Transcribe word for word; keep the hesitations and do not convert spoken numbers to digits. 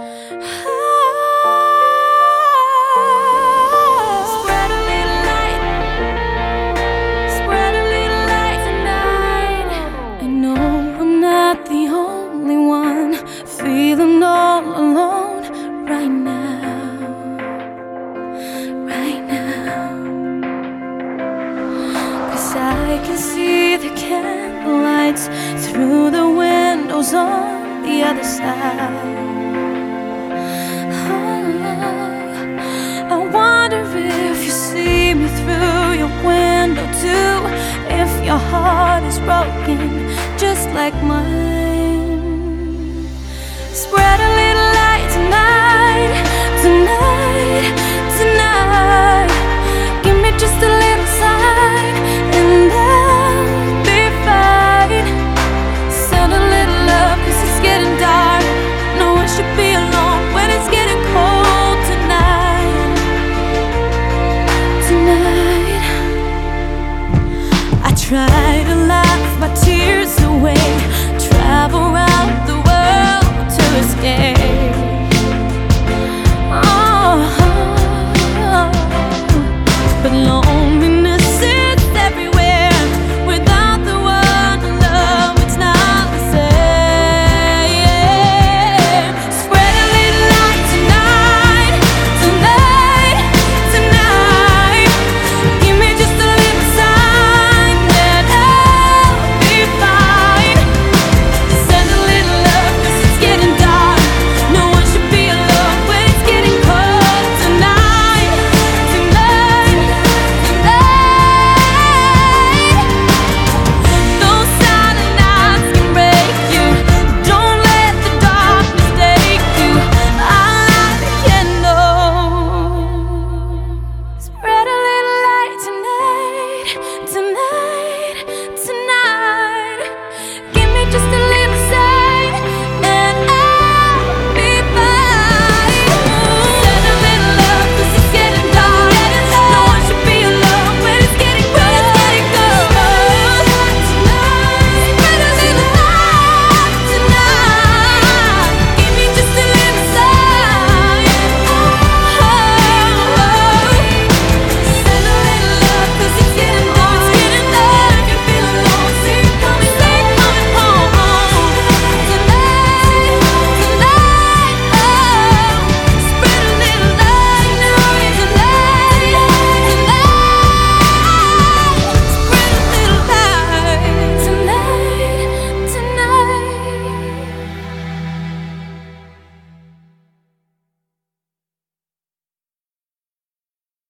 Spread a little light, spread a little light tonight. I know I'm not the only one feeling all alone right now, right now. 'Cause I can see the candlelights through the windows on the other side. I wonder if you see me through your window too, if your heart is broken just like mine. Spread a